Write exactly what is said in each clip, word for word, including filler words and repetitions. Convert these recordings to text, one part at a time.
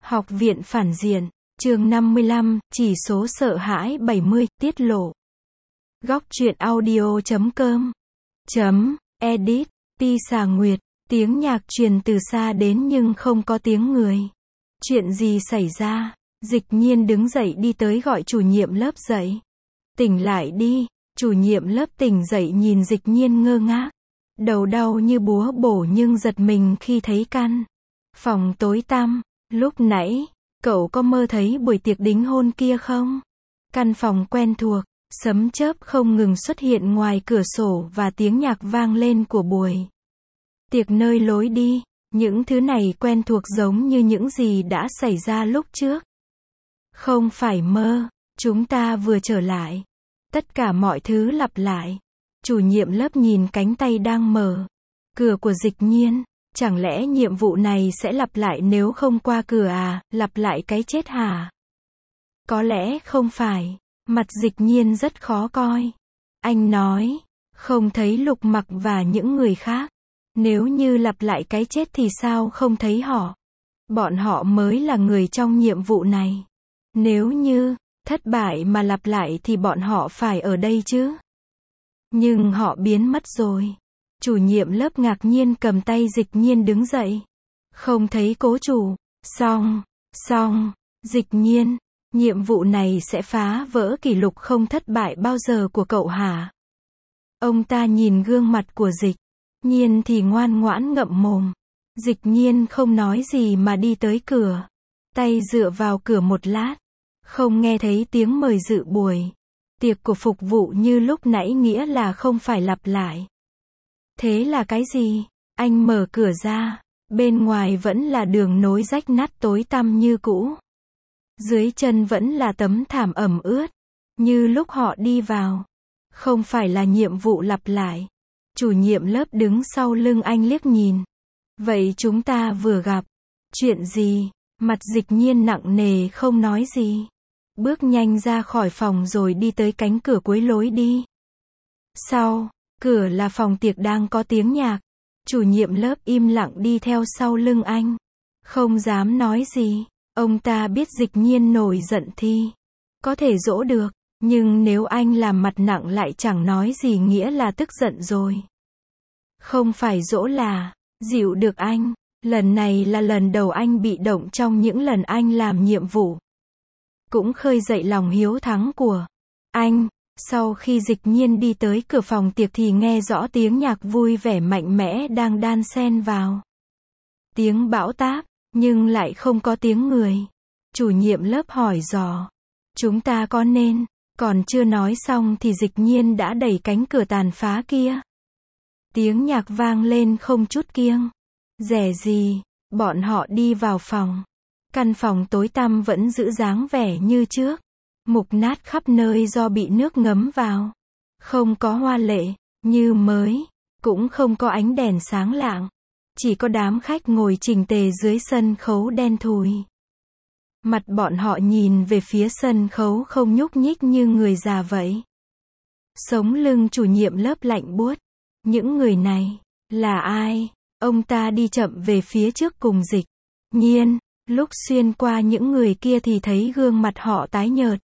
Học viện phản diện, chương năm mươi lăm, chỉ số sợ hãi bảy mươi, tiết lộ. Góc truyện audio chấm com chấm edit, Pi xà nguyệt, tiếng nhạc truyền từ xa đến nhưng không có tiếng người. Chuyện gì xảy ra? Dịch nhiên đứng dậy đi tới gọi chủ nhiệm lớp dậy. Tỉnh lại đi, chủ nhiệm lớp tỉnh dậy nhìn dịch nhiên ngơ ngác. Đầu đau như búa bổ nhưng giật mình khi thấy căn phòng tối tăm. Lúc nãy, cậu có mơ thấy buổi tiệc đính hôn kia không? Căn phòng quen thuộc, sấm chớp không ngừng xuất hiện ngoài cửa sổ và tiếng nhạc vang lên của buổi tiệc nơi lối đi. Những thứ này quen thuộc giống như những gì đã xảy ra lúc trước. Không phải mơ, chúng ta vừa trở lại. Tất cả mọi thứ lặp lại. Chủ nhiệm lớp nhìn cánh tay đang mở cửa của dịch nhiên. Chẳng lẽ nhiệm vụ này sẽ lặp lại nếu không qua cửa à, lặp lại cái chết hả? Có lẽ không phải. Mặt dịch nhiên rất khó coi. Anh nói, không thấy Lục Mặc và những người khác. Nếu như lặp lại cái chết thì sao không thấy họ? Bọn họ mới là người trong nhiệm vụ này. Nếu như thất bại mà lặp lại thì bọn họ phải ở đây chứ. Nhưng họ biến mất rồi. Chủ nhiệm lớp ngạc nhiên cầm tay dịch nhiên đứng dậy. Không thấy cố chủ. Xong, xong, dịch nhiên, nhiệm vụ này sẽ phá vỡ kỷ lục không thất bại bao giờ của cậu hả? Ông ta nhìn gương mặt của dịch nhiên thì ngoan ngoãn ngậm mồm. Dịch nhiên không nói gì mà đi tới cửa. Tay dựa vào cửa một lát. Không nghe thấy tiếng mời dự buổi tiệc của phục vụ như lúc nãy, nghĩa là không phải lặp lại. Thế là cái gì? Anh mở cửa ra. Bên ngoài vẫn là đường nối rách nát tối tăm như cũ. Dưới chân vẫn là tấm thảm ẩm ướt. Như lúc họ đi vào. Không phải là nhiệm vụ lặp lại. Chủ nhiệm lớp đứng sau lưng anh liếc nhìn. Vậy chúng ta vừa gặp. Chuyện gì? Mặt dịch nhiên nặng nề không nói gì. Bước nhanh ra khỏi phòng rồi đi tới cánh cửa cuối lối đi. Sau cửa là phòng tiệc đang có tiếng nhạc. Chủ nhiệm lớp im lặng đi theo sau lưng anh. Không dám nói gì. Ông ta biết dịch nhiên nổi giận thì có thể dỗ được. Nhưng nếu anh làm mặt nặng lại chẳng nói gì nghĩa là tức giận rồi. Không phải dỗ là dịu được anh. Lần này là lần đầu anh bị động trong những lần anh làm nhiệm vụ. Cũng khơi dậy lòng hiếu thắng của anh. Sau khi dịch nhiên đi tới cửa phòng tiệc thì nghe rõ tiếng nhạc vui vẻ mạnh mẽ đang đan xen vào tiếng bão táp, nhưng lại không có tiếng người. Chủ nhiệm lớp hỏi dò. Chúng ta có nên? Còn chưa nói xong thì dịch nhiên đã đẩy cánh cửa tàn phá kia. Tiếng nhạc vang lên không chút kiêng dè gì. Bọn họ đi vào phòng. Căn phòng tối tăm vẫn giữ dáng vẻ như trước. Mục nát khắp nơi do bị nước ngấm vào. Không có hoa lệ, như mới. Cũng không có ánh đèn sáng lạng. Chỉ có đám khách ngồi chỉnh tề dưới sân khấu đen thùi. Mặt bọn họ nhìn về phía sân khấu không nhúc nhích như người già vậy. Sống lưng chủ nhiệm lớp lạnh buốt. Những người này là ai? Ông ta đi chậm về phía trước cùng dịch nhiên. Lúc xuyên qua những người kia thì thấy gương mặt họ tái nhợt.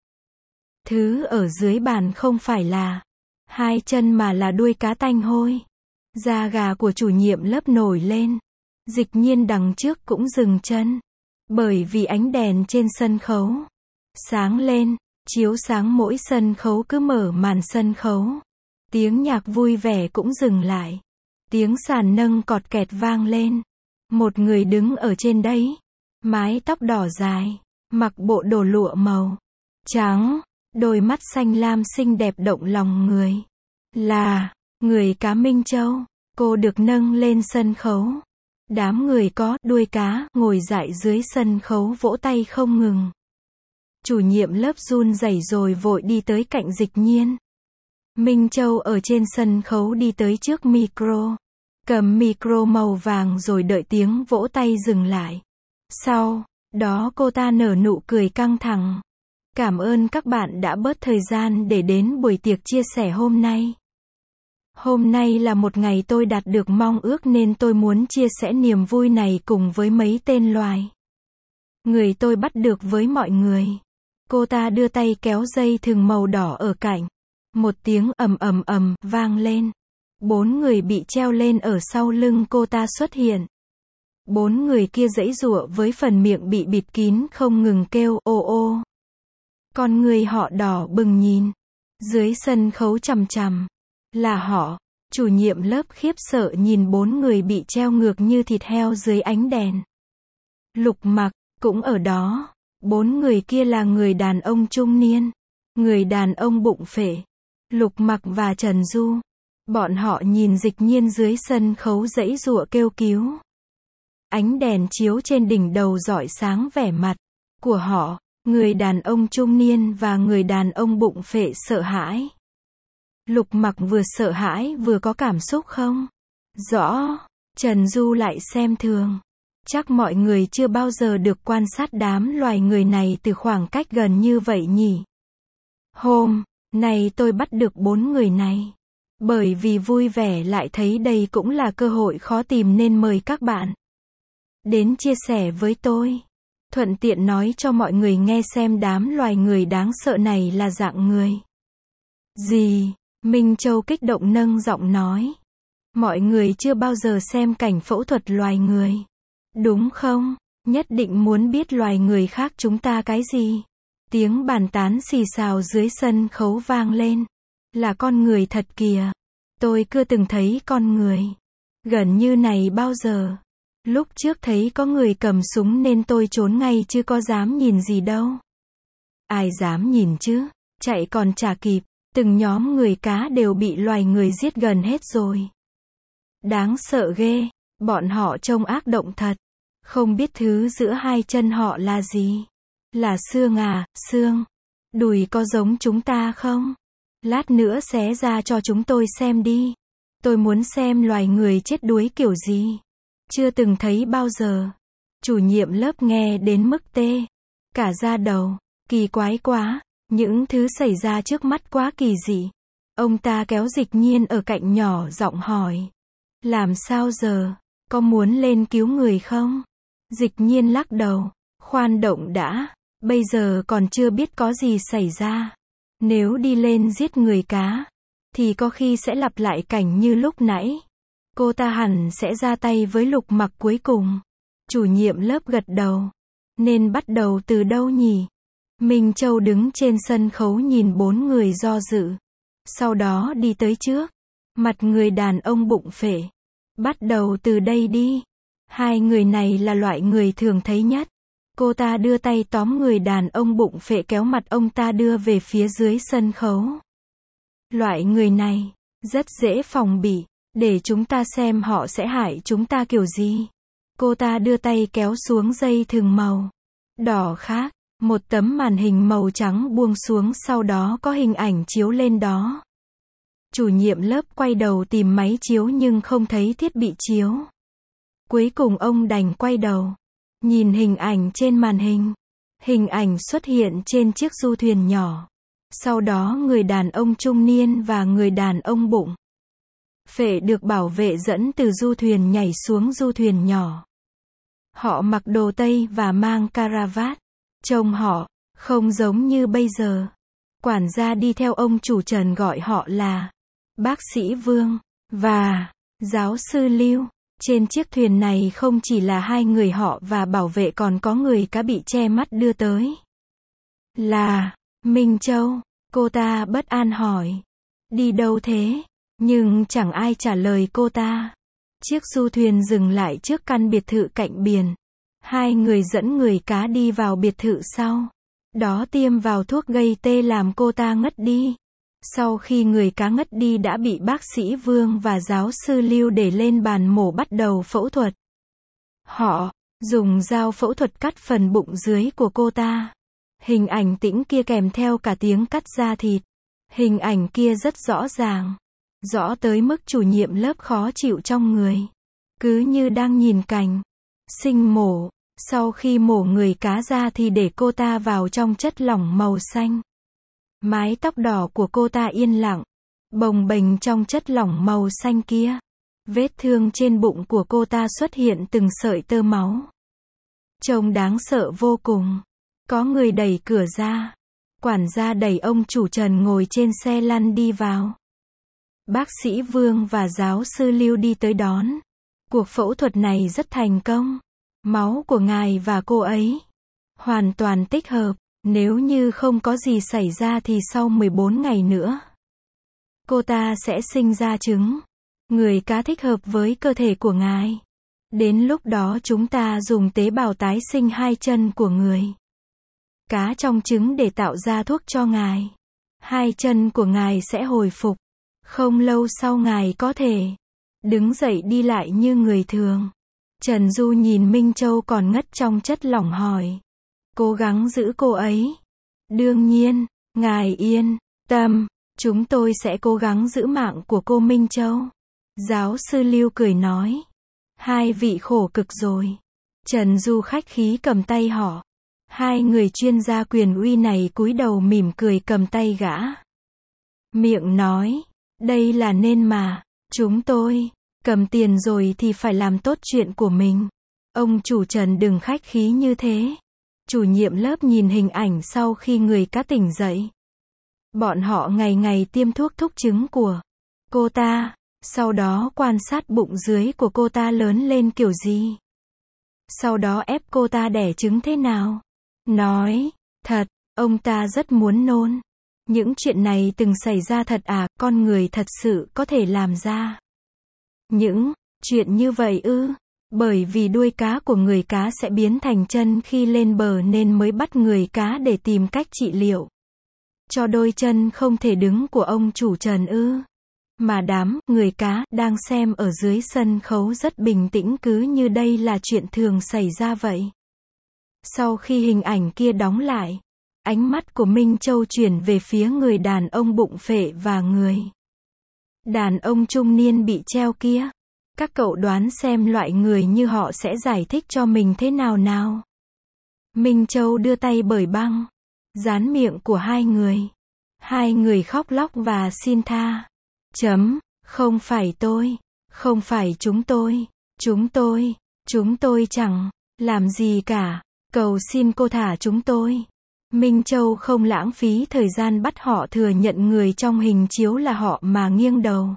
Thứ ở dưới bàn không phải là hai chân mà là đuôi cá tanh hôi. Da gà của chủ nhiệm lớp nổi lên. Dịch nhiên đằng trước cũng dừng chân. Bởi vì ánh đèn trên sân khấu sáng lên, chiếu sáng mỗi sân khấu cứ mở màn sân khấu. Tiếng nhạc vui vẻ cũng dừng lại. Tiếng sàn nâng cọt kẹt vang lên. Một người đứng ở trên đấy. Mái tóc đỏ dài. Mặc bộ đồ lụa màu trắng. Đôi mắt xanh lam xinh đẹp động lòng người. Là người cá Minh Châu. Cô được nâng lên sân khấu. Đám người có đuôi cá ngồi dại dưới sân khấu vỗ tay không ngừng. Chủ nhiệm lớp run rẩy rồi vội đi tới cạnh dịch nhiên. Minh Châu ở trên sân khấu đi tới trước micro. Cầm micro màu vàng rồi đợi tiếng vỗ tay dừng lại. Sau đó cô ta nở nụ cười căng thẳng. Cảm ơn các bạn đã bớt thời gian để đến buổi tiệc chia sẻ hôm nay. Hôm nay là một ngày tôi đạt được mong ước nên tôi muốn chia sẻ niềm vui này cùng với mấy tên loài. Người tôi bắt được với mọi người. Cô ta đưa tay kéo dây thừng màu đỏ ở cạnh. Một tiếng ầm ầm ầm vang lên. Bốn người bị treo lên ở sau lưng cô ta xuất hiện. Bốn người kia giãy giụa với phần miệng bị bịt kín không ngừng kêu ô ô. Con người họ đỏ bừng nhìn. Dưới sân khấu chằm chằm. Là họ. Chủ nhiệm lớp khiếp sợ nhìn bốn người bị treo ngược như thịt heo dưới ánh đèn. Lục Mặc cũng ở đó. Bốn người kia là người đàn ông trung niên. Người đàn ông bụng phệ. Lục Mặc và Trần Du. Bọn họ nhìn Dịch Nhiên dưới sân khấu giãy giụa kêu cứu. Ánh đèn chiếu trên đỉnh đầu rọi sáng vẻ mặt của họ. Người đàn ông trung niên và người đàn ông bụng phệ sợ hãi. Lục Mặc vừa sợ hãi vừa có cảm xúc không? Rõ. Trần Du lại xem thường. Chắc mọi người chưa bao giờ được quan sát đám loài người này từ khoảng cách gần như vậy nhỉ? Hôm nay tôi bắt được bốn người này. Bởi vì vui vẻ lại thấy đây cũng là cơ hội khó tìm nên mời các bạn đến chia sẻ với tôi. Thuận tiện nói cho mọi người nghe xem đám loài người đáng sợ này là dạng người gì. Minh Châu kích động nâng giọng nói. Mọi người chưa bao giờ xem cảnh phẫu thuật loài người. Đúng không? Nhất định muốn biết loài người khác chúng ta cái gì? Tiếng bàn tán xì xào dưới sân khấu vang lên. Là con người thật kìa. Tôi chưa từng thấy con người gần như này bao giờ. Lúc trước thấy có người cầm súng nên tôi trốn ngay chứ có dám nhìn gì đâu. Ai dám nhìn chứ? Chạy còn chả kịp. Từng nhóm người cá đều bị loài người giết gần hết rồi. Đáng sợ ghê. Bọn họ trông ác động thật. Không biết thứ giữa hai chân họ là gì? Là xương à? Xương. Đùi có giống chúng ta không? Lát nữa xé ra cho chúng tôi xem đi. Tôi muốn xem loài người chết đuối kiểu gì. Chưa từng thấy bao giờ. Chủ nhiệm lớp nghe đến mức tê cả da đầu. Kỳ quái quá. Những thứ xảy ra trước mắt quá kỳ dị. Ông ta kéo Dịch Nhiên ở cạnh nhỏ giọng hỏi. Làm sao giờ? Có muốn lên cứu người không? Dịch Nhiên lắc đầu. Khoan động đã. Bây giờ còn chưa biết có gì xảy ra. Nếu đi lên giết người cá, thì có khi sẽ lặp lại cảnh như lúc nãy. Cô ta hẳn sẽ ra tay với Lục Mặc cuối cùng. Chủ nhiệm lớp gật đầu. Nên bắt đầu từ đâu nhỉ? Minh Châu đứng trên sân khấu nhìn bốn người do dự. Sau đó đi tới trước. Mặt người đàn ông bụng phệ. Bắt đầu từ đây đi. Hai người này là loại người thường thấy nhất. Cô ta đưa tay tóm người đàn ông bụng phệ kéo mặt ông ta đưa về phía dưới sân khấu. Loại người này rất dễ phòng bị. Để chúng ta xem họ sẽ hại chúng ta kiểu gì. Cô ta đưa tay kéo xuống dây thừng màu đỏ khác. Một tấm màn hình màu trắng buông xuống sau đó có hình ảnh chiếu lên đó. Chủ nhiệm lớp quay đầu tìm máy chiếu nhưng không thấy thiết bị chiếu. Cuối cùng ông đành quay đầu. Nhìn hình ảnh trên màn hình. Hình ảnh xuất hiện trên chiếc du thuyền nhỏ. Sau đó người đàn ông trung niên và người đàn ông bụng phệ được bảo vệ dẫn từ du thuyền nhảy xuống du thuyền nhỏ. Họ mặc đồ Tây và mang caravat. Trông họ không giống như bây giờ. Quản gia đi theo ông chủ Trần gọi họ là bác sĩ Vương và giáo sư Lưu. Trên chiếc thuyền này không chỉ là hai người họ và bảo vệ còn có người cá bị che mắt đưa tới. Là Minh Châu. Cô ta bất an hỏi. Đi đâu thế? Nhưng chẳng ai trả lời cô ta. Chiếc du thuyền dừng lại trước căn biệt thự cạnh biển. Hai người dẫn người cá đi vào biệt thự sau. Đó tiêm vào thuốc gây tê làm cô ta ngất đi. Sau khi người cá ngất đi đã bị bác sĩ Vương và giáo sư Lưu để lên bàn mổ bắt đầu phẫu thuật. Họ dùng dao phẫu thuật cắt phần bụng dưới của cô ta. Hình ảnh tĩnh kia kèm theo cả tiếng cắt da thịt. Hình ảnh kia rất rõ ràng. Rõ tới mức chủ nhiệm lớp khó chịu trong người. Cứ như đang nhìn cảnh sinh mổ. Sau khi mổ người cá ra thì để cô ta vào trong chất lỏng màu xanh. Mái tóc đỏ của cô ta yên lặng, bồng bềnh trong chất lỏng màu xanh kia. Vết thương trên bụng của cô ta xuất hiện từng sợi tơ máu. Trông đáng sợ vô cùng. Có người đẩy cửa ra. Quản gia đẩy ông chủ Trần ngồi trên xe lăn đi vào. Bác sĩ Vương và giáo sư Lưu đi tới đón. Cuộc phẫu thuật này rất thành công. Máu của ngài và cô ấy hoàn toàn tích hợp. Nếu như không có gì xảy ra thì sau mười bốn ngày nữa, cô ta sẽ sinh ra trứng. Người cá thích hợp với cơ thể của ngài. Đến lúc đó chúng ta dùng tế bào tái sinh hai chân của người cá trong trứng để tạo ra thuốc cho ngài. Hai chân của ngài sẽ hồi phục. Không lâu sau ngài có thể đứng dậy đi lại như người thường. Trần Du nhìn Minh Châu còn ngất trong chất lỏng hỏi. Cố gắng giữ cô ấy. Đương nhiên, ngài yên tâm, chúng tôi sẽ cố gắng giữ mạng của cô Minh Châu. Giáo sư Lưu cười nói. Hai vị khổ cực rồi. Trần Du khách khí cầm tay họ. Hai người chuyên gia quyền uy này cúi đầu mỉm cười cầm tay gã. Miệng nói. Đây là nên mà. Chúng tôi cầm tiền rồi thì phải làm tốt chuyện của mình. Ông chủ Trần đừng khách khí như thế. Chủ nhiệm lớp nhìn hình ảnh sau khi người cá tỉnh dậy. Bọn họ ngày ngày tiêm thuốc thúc trứng của cô ta. Sau đó quan sát bụng dưới của cô ta lớn lên kiểu gì. Sau đó ép cô ta đẻ trứng thế nào. Nói thật, ông ta rất muốn nôn. Những chuyện này từng xảy ra thật à, con người thật sự có thể làm ra những chuyện như vậy ư? Bởi vì đuôi cá của người cá sẽ biến thành chân khi lên bờ nên mới bắt người cá để tìm cách trị liệu cho đôi chân không thể đứng của ông chủ Trần ư? Mà đám người cá đang xem ở dưới sân khấu rất bình tĩnh cứ như đây là chuyện thường xảy ra vậy. Sau khi hình ảnh kia đóng lại, ánh mắt của Minh Châu chuyển về phía người đàn ông bụng phệ và người đàn ông trung niên bị treo kia. Các cậu đoán xem loại người như họ sẽ giải thích cho mình thế nào nào? Minh Châu đưa tay bởi băng, dán miệng của hai người. Hai người khóc lóc và xin tha. Chấm, không phải tôi, không phải chúng tôi, chúng tôi, chúng tôi chẳng làm gì cả, cầu xin cô thả chúng tôi. Minh Châu không lãng phí thời gian bắt họ thừa nhận người trong hình chiếu là họ mà nghiêng đầu.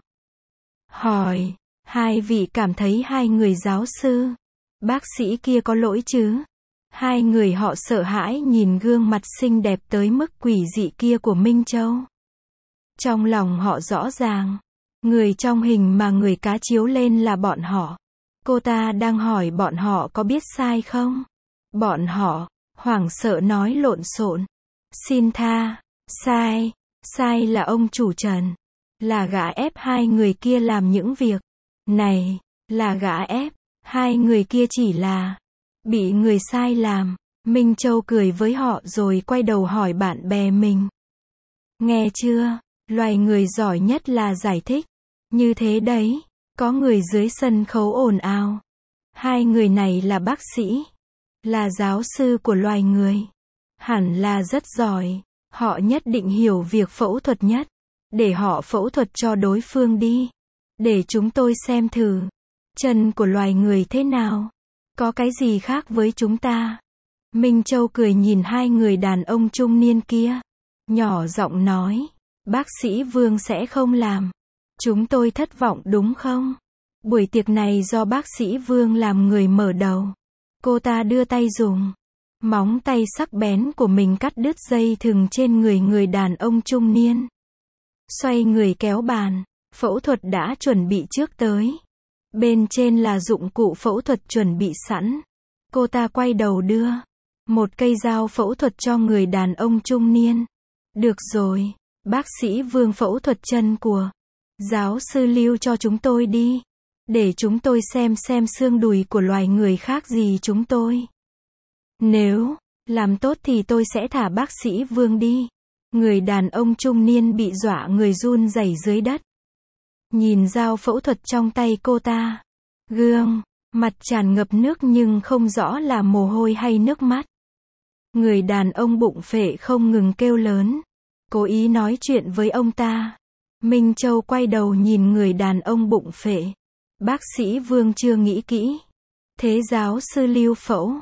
Hỏi, hai vị cảm thấy hai người giáo sư, bác sĩ kia có lỗi chứ? Hai người họ sợ hãi nhìn gương mặt xinh đẹp tới mức quỷ dị kia của Minh Châu. Trong lòng họ rõ ràng, người trong hình mà người cá chiếu lên là bọn họ. Cô ta đang hỏi bọn họ có biết sai không? Bọn họ hoảng sợ nói lộn xộn. Xin tha, sai, sai là ông chủ Trần. Là gã ép hai người kia làm những việc này, là gã ép, hai người kia chỉ là bị người sai làm. Minh Châu cười với họ rồi quay đầu hỏi bạn bè mình. Nghe chưa, loài người giỏi nhất là giải thích. Như thế đấy, có người dưới sân khấu ồn ào. Hai người này là bác sĩ, là giáo sư của loài người. Hẳn là rất giỏi, họ nhất định hiểu việc phẫu thuật nhất. Để họ phẫu thuật cho đối phương đi. Để chúng tôi xem thử. Chân của loài người thế nào? Có cái gì khác với chúng ta? Minh Châu cười nhìn hai người đàn ông trung niên kia. Nhỏ giọng nói. Bác sĩ Vương sẽ không làm. Chúng tôi thất vọng đúng không? Buổi tiệc này do bác sĩ Vương làm người mở đầu. Cô ta đưa tay dùng móng tay sắc bén của mình cắt đứt dây thừng trên người người đàn ông trung niên. Xoay người kéo bàn. Phẫu thuật đã chuẩn bị trước tới. Bên trên là dụng cụ phẫu thuật chuẩn bị sẵn. Cô ta quay đầu đưa một cây dao phẫu thuật cho người đàn ông trung niên. Được rồi, bác sĩ Vương phẫu thuật chân của giáo sư Lưu cho chúng tôi đi. Để chúng tôi xem xem xương đùi của loài người khác gì chúng tôi. Nếu làm tốt thì tôi sẽ thả bác sĩ Vương đi. Người đàn ông trung niên bị dọa người run rẩy dưới đất. Nhìn dao phẫu thuật trong tay cô ta. Gương mặt tràn ngập nước nhưng không rõ là mồ hôi hay nước mắt. Người đàn ông bụng phệ không ngừng kêu lớn. Cố ý nói chuyện với ông ta. Minh Châu quay đầu nhìn người đàn ông bụng phệ. Bác sĩ Vương chưa nghĩ kỹ. Thế giáo sư Lưu phẫu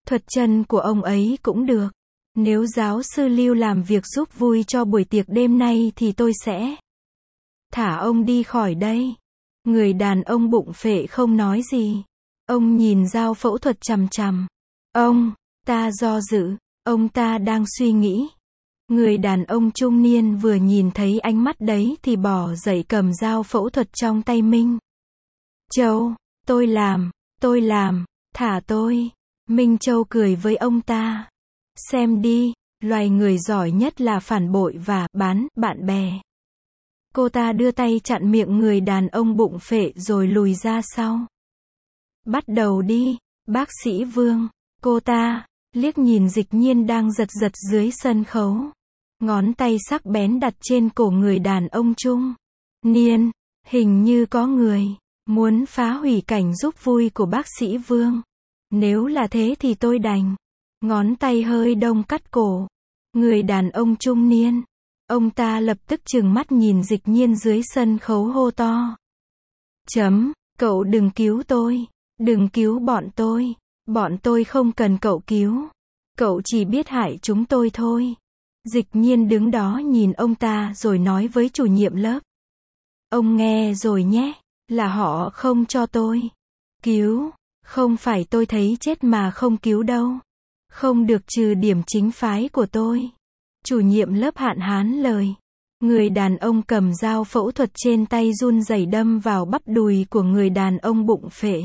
Thuật chân của ông ấy cũng được. Nếu giáo sư Lưu làm việc giúp vui cho buổi tiệc đêm nay thì tôi sẽ thả ông đi khỏi đây. Người đàn ông bụng phệ không nói gì. Ông nhìn dao phẫu thuật chằm chằm. Ông, ta do dự, ông ta đang suy nghĩ. Người đàn ông trung niên vừa nhìn thấy ánh mắt đấy thì bỏ dậy cầm dao phẫu thuật trong tay Minh Châu. Tôi làm, tôi làm, thả tôi. Minh Châu cười với ông ta. Xem đi, loài người giỏi nhất là phản bội và bán bạn bè. Cô ta đưa tay chặn miệng người đàn ông bụng phệ rồi lùi ra sau. Bắt đầu đi, bác sĩ Vương. Cô ta liếc nhìn Dịch Nhiên đang giật giật dưới sân khấu. Ngón tay sắc bén đặt trên cổ người đàn ông trung niên. Hình như có người muốn phá hủy cảnh giúp vui của bác sĩ Vương. Nếu là thế thì tôi đành. Ngón tay hơi đông cắt cổ người đàn ông trung niên. Ông ta lập tức trừng mắt nhìn Dịch Nhiên dưới sân khấu hô to. Chấm, cậu đừng cứu tôi. Đừng cứu bọn tôi. Bọn tôi không cần cậu cứu. Cậu chỉ biết hại chúng tôi thôi. Dịch Nhiên đứng đó nhìn ông ta rồi nói với chủ nhiệm lớp. Ông nghe rồi nhé, là họ không cho tôi cứu. Không phải tôi thấy chết mà không cứu đâu. Không được trừ điểm chính phái của tôi. Chủ nhiệm lớp hạn hán lời. Người đàn ông cầm dao phẫu thuật trên tay run rẩy đâm vào bắp đùi của người đàn ông bụng phệ.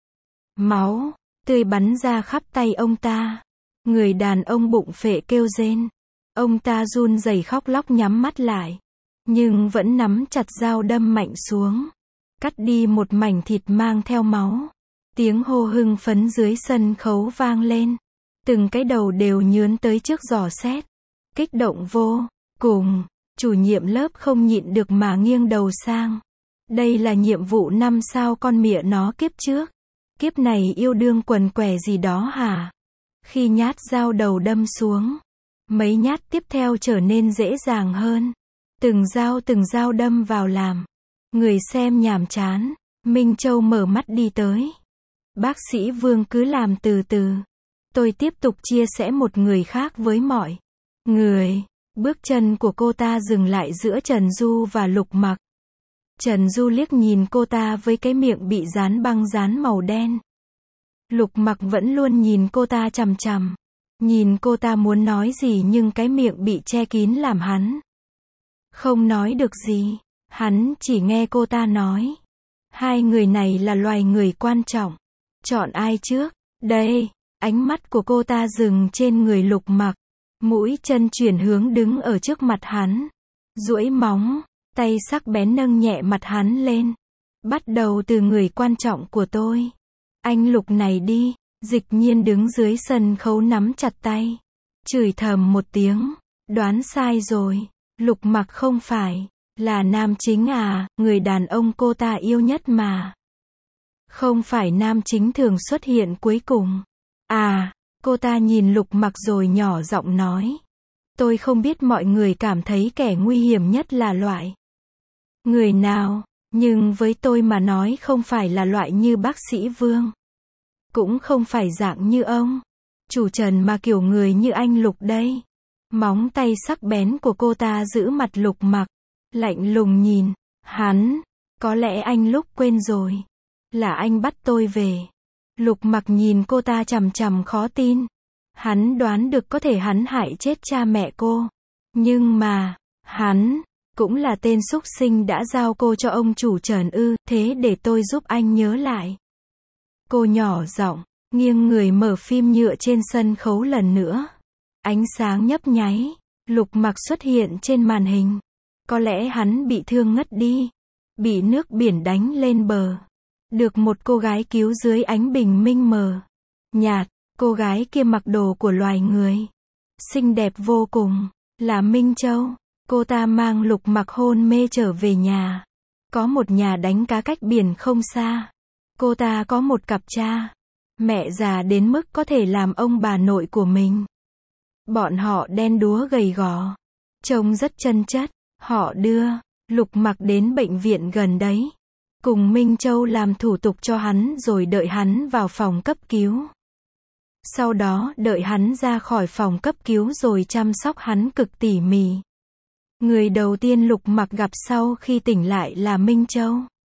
Máu tươi bắn ra khắp tay ông ta. Người đàn ông bụng phệ kêu rên. Ông ta run rẩy khóc lóc nhắm mắt lại. Nhưng vẫn nắm chặt dao đâm mạnh xuống. Cắt đi một mảnh thịt mang theo máu. Tiếng hô hưng phấn dưới sân khấu vang lên. Từng cái đầu đều nhướn tới trước giò xét. Kích động vô cùng. Chủ nhiệm lớp không nhịn được mà nghiêng đầu sang. Đây là nhiệm vụ năm sao con mịa nó kiếp trước. Kiếp này yêu đương quần què gì đó hả? Khi nhát dao đầu đâm xuống, mấy nhát tiếp theo trở nên dễ dàng hơn. Từng dao từng dao đâm vào làm người xem nhàm chán. Minh Châu mở mắt đi tới. Bác sĩ Vương cứ làm từ từ. Tôi tiếp tục chia sẻ một người khác với mọi người. Bước chân của cô ta dừng lại giữa Trần Du và Lục Mặc. Trần Du liếc nhìn cô ta với cái miệng bị dán băng dán màu đen. Lục Mặc vẫn luôn nhìn cô ta chằm chằm. Nhìn cô ta muốn nói gì nhưng cái miệng bị che kín làm hắn không nói được gì. Hắn chỉ nghe cô ta nói. Hai người này là loài người quan trọng. Chọn ai trước? Đây. Ánh mắt của cô ta dừng trên người Lục Mặc. Mũi chân chuyển hướng đứng ở trước mặt hắn. Duỗi móng. Tay sắc bén nâng nhẹ mặt hắn lên. Bắt đầu từ người quan trọng của tôi. Anh Lục này đi. Dịch Nhiên đứng dưới sân khấu nắm chặt tay. Chửi thầm một tiếng. Đoán sai rồi. Lục Mặc không phải là nam chính à, người đàn ông cô ta yêu nhất mà. Không phải nam chính thường xuất hiện cuối cùng. À, cô ta nhìn Lục Mặc rồi nhỏ giọng nói. Tôi không biết mọi người cảm thấy kẻ nguy hiểm nhất là loại người nào, nhưng với tôi mà nói không phải là loại như bác sĩ Vương. Cũng không phải dạng như ông chủ Trần mà kiểu người như anh Lục đây. Móng tay sắc bén của cô ta giữ mặt Lục Mặc. Lạnh lùng nhìn hắn. Có lẽ anh Lục quên rồi. Là anh bắt tôi về. Lục Mặc nhìn cô ta chằm chằm khó tin. Hắn đoán được có thể hắn hại chết cha mẹ cô. Nhưng mà, hắn cũng là tên súc sinh đã giao cô cho ông chủ Trần ư, thế để tôi giúp anh nhớ lại. Cô nhỏ giọng, nghiêng người mở phim nhựa trên sân khấu lần nữa. Ánh sáng nhấp nháy, Lục Mặc xuất hiện trên màn hình. Có lẽ hắn bị thương ngất đi, bị nước biển đánh lên bờ. Được một cô gái cứu dưới ánh bình minh mờ nhạt. Cô gái kia mặc đồ của loài người, xinh đẹp vô cùng, là Minh Châu. Cô ta mang Lục Mặc hôn mê trở về nhà. Có một nhà đánh cá cách biển không xa. Cô ta có một cặp cha mẹ già đến mức có thể làm ông bà nội của mình. Bọn họ đen đúa gầy gò, trông rất chân chất. Họ đưa Lục Mặc đến bệnh viện gần đấy, cùng Minh Châu làm thủ tục cho hắn rồi đợi hắn vào phòng cấp cứu. Sau đó đợi hắn ra khỏi phòng cấp cứu rồi chăm sóc hắn cực tỉ mỉ. Người đầu tiên Lục Mặc gặp sau khi tỉnh lại là Minh Châu.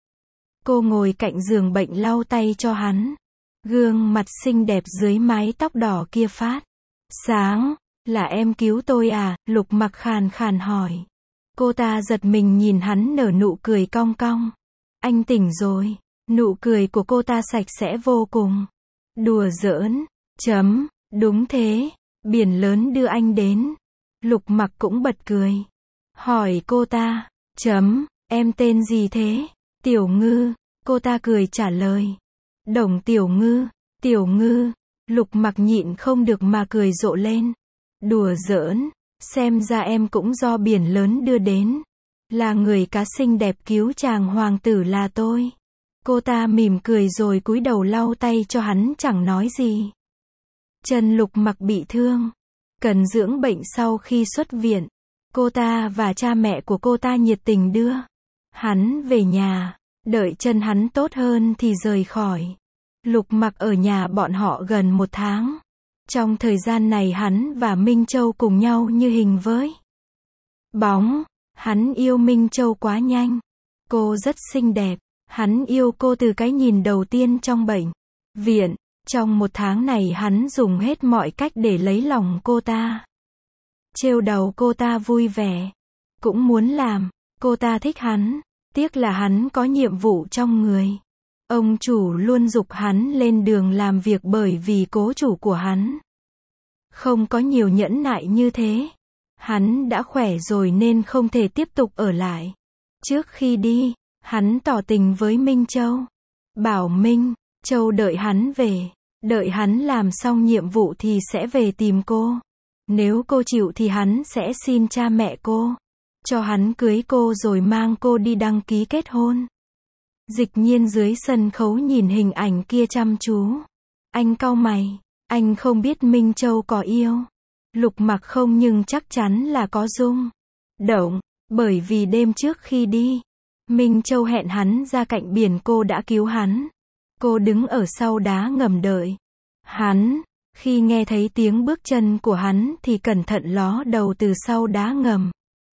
Cô ngồi cạnh giường bệnh lau tay cho hắn. Gương mặt xinh đẹp dưới mái tóc đỏ kia phát sáng. Là em cứu tôi à? Lục Mặc khàn khàn hỏi. Cô ta giật mình nhìn hắn nở nụ cười cong cong. Anh tỉnh rồi. Nụ cười của cô ta sạch sẽ vô cùng. Đùa giỡn. Chấm. Đúng thế. Biển lớn đưa anh đến. Lục Mặc cũng bật cười. Hỏi cô ta. Chấm. Em tên gì thế? Tiểu Ngư. Cô ta cười trả lời. Đồng Tiểu Ngư. Tiểu Ngư. Lục Mặc nhịn không được mà cười rộ lên. Đùa giỡn. Xem ra em cũng do biển lớn đưa đến. Là người cá xinh đẹp cứu chàng hoàng tử là tôi. Cô ta mỉm cười rồi cúi đầu lau tay cho hắn chẳng nói gì. Trần Lục Mặc bị thương. Cần dưỡng bệnh sau khi xuất viện. Cô ta và cha mẹ của cô ta nhiệt tình đưa hắn về nhà. Đợi chân hắn tốt hơn thì rời khỏi. Lục Mặc ở nhà bọn họ gần một tháng. Trong thời gian này hắn và Minh Châu cùng nhau như hình với bóng. Hắn yêu Minh Châu quá nhanh. Cô rất xinh đẹp. Hắn yêu cô từ cái nhìn đầu tiên trong bệnh viện. Trong một tháng này hắn dùng hết mọi cách để lấy lòng cô ta. Trêu đầu cô ta vui vẻ. Cũng muốn làm. Cô ta thích hắn. Tiếc là hắn có nhiệm vụ trong người. Ông chủ luôn giục hắn lên đường làm việc bởi vì cố chủ của hắn không có nhiều nhẫn nại như thế. Hắn đã khỏe rồi nên không thể tiếp tục ở lại. Trước khi đi, hắn tỏ tình với Minh Châu. Bảo Minh Châu đợi hắn về. Đợi hắn làm xong nhiệm vụ thì sẽ về tìm cô. Nếu cô chịu thì hắn sẽ xin cha mẹ cô cho hắn cưới cô rồi mang cô đi đăng ký kết hôn. Dịch Nhiên dưới sân khấu nhìn hình ảnh kia chăm chú. Anh cau mày. Anh không biết Minh Châu có yêu Lục Mặc không, nhưng chắc chắn là có rung động. Bởi vì đêm trước khi đi, Minh Châu hẹn hắn ra cạnh biển, cô đã cứu hắn. Cô đứng ở sau đá ngầm đợi hắn. Khi nghe thấy tiếng bước chân của hắn thì cẩn thận ló đầu từ sau đá ngầm.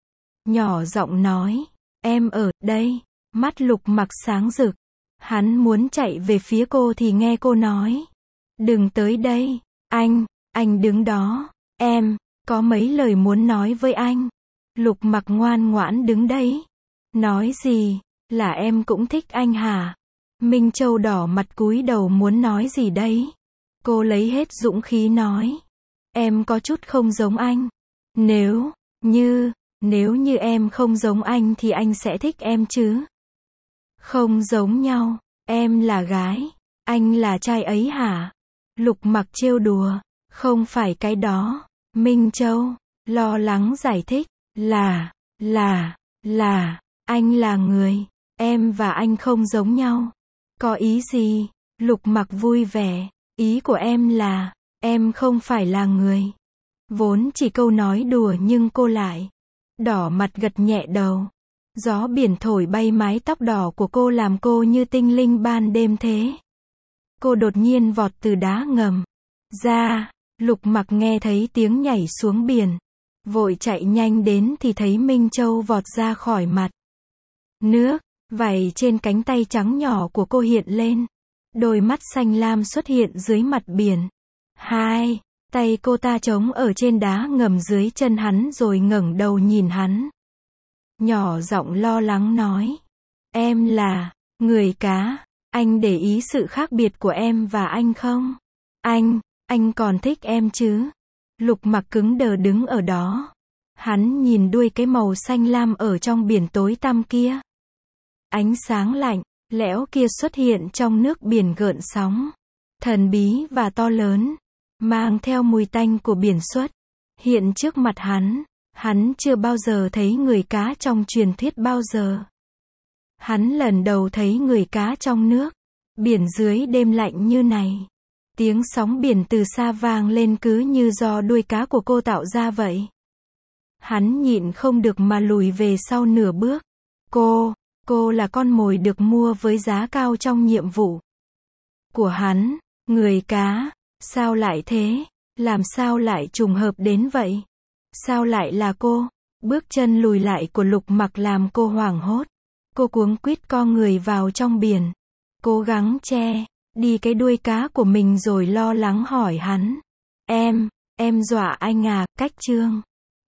Nhỏ giọng nói. Em ở đây. Mắt Lục Mặc sáng rực. Hắn muốn chạy về phía cô thì nghe cô nói. Đừng tới đây. Anh, anh đứng đó. Em, có mấy lời muốn nói với anh. Lục Mặc ngoan ngoãn đứng đấy. Nói gì? Là em cũng thích anh hả? Minh Châu đỏ mặt cúi đầu muốn nói gì đấy. Cô lấy hết dũng khí nói. Em có chút không giống anh. Nếu như, nếu như em không giống anh thì anh sẽ thích em chứ? Không giống nhau. Em là gái. Anh là trai ấy hả? Lục Mặc trêu đùa. Không phải cái đó. Minh Châu lo lắng giải thích. Là, là, là, anh là người. Em và anh không giống nhau. Có ý gì? Lục Mặc vui vẻ. Ý của em là, em không phải là người. Vốn chỉ câu nói đùa nhưng cô lại đỏ mặt gật nhẹ đầu. Gió biển thổi bay mái tóc đỏ của cô làm cô như tinh linh ban đêm thế. Cô đột nhiên vọt từ đá ngầm ra. Lục Mặc nghe thấy tiếng nhảy xuống biển. Vội chạy nhanh đến thì thấy Minh Châu vọt ra khỏi mặt nước. Vảy trên cánh tay trắng nhỏ của cô hiện lên. Đôi mắt xanh lam xuất hiện dưới mặt biển. Hai tay cô ta trống ở trên đá ngầm dưới chân hắn rồi ngẩng đầu nhìn hắn. Nhỏ giọng lo lắng nói. Em là người cá. Anh để ý sự khác biệt của em và anh không? Anh, anh còn thích em chứ? Lục Mặc cứng đờ đứng ở đó. Hắn nhìn đuôi cái màu xanh lam ở trong biển tối tăm kia. Ánh sáng lạnh, lẽo kia xuất hiện trong nước biển gợn sóng. Thần bí và to lớn. Mang theo mùi tanh của biển xuất hiện trước mặt hắn. Hắn chưa bao giờ thấy người cá trong truyền thuyết bao giờ. Hắn lần đầu thấy người cá trong nước. Biển dưới đêm lạnh như này. Tiếng sóng biển từ xa vang lên cứ như do đuôi cá của cô tạo ra vậy. Hắn nhịn không được mà lùi về sau nửa bước. Cô, cô là con mồi được mua với giá cao trong nhiệm vụ của hắn. Người cá, Sao lại thế? Làm sao lại trùng hợp đến vậy? Sao lại là cô? Bước chân lùi lại của Lục Mặc làm cô hoảng hốt. Cô cuống quýt co người vào trong biển. Cố gắng che đi cái đuôi cá của mình rồi lo lắng hỏi hắn. Em, em dọa anh à, cách Trương.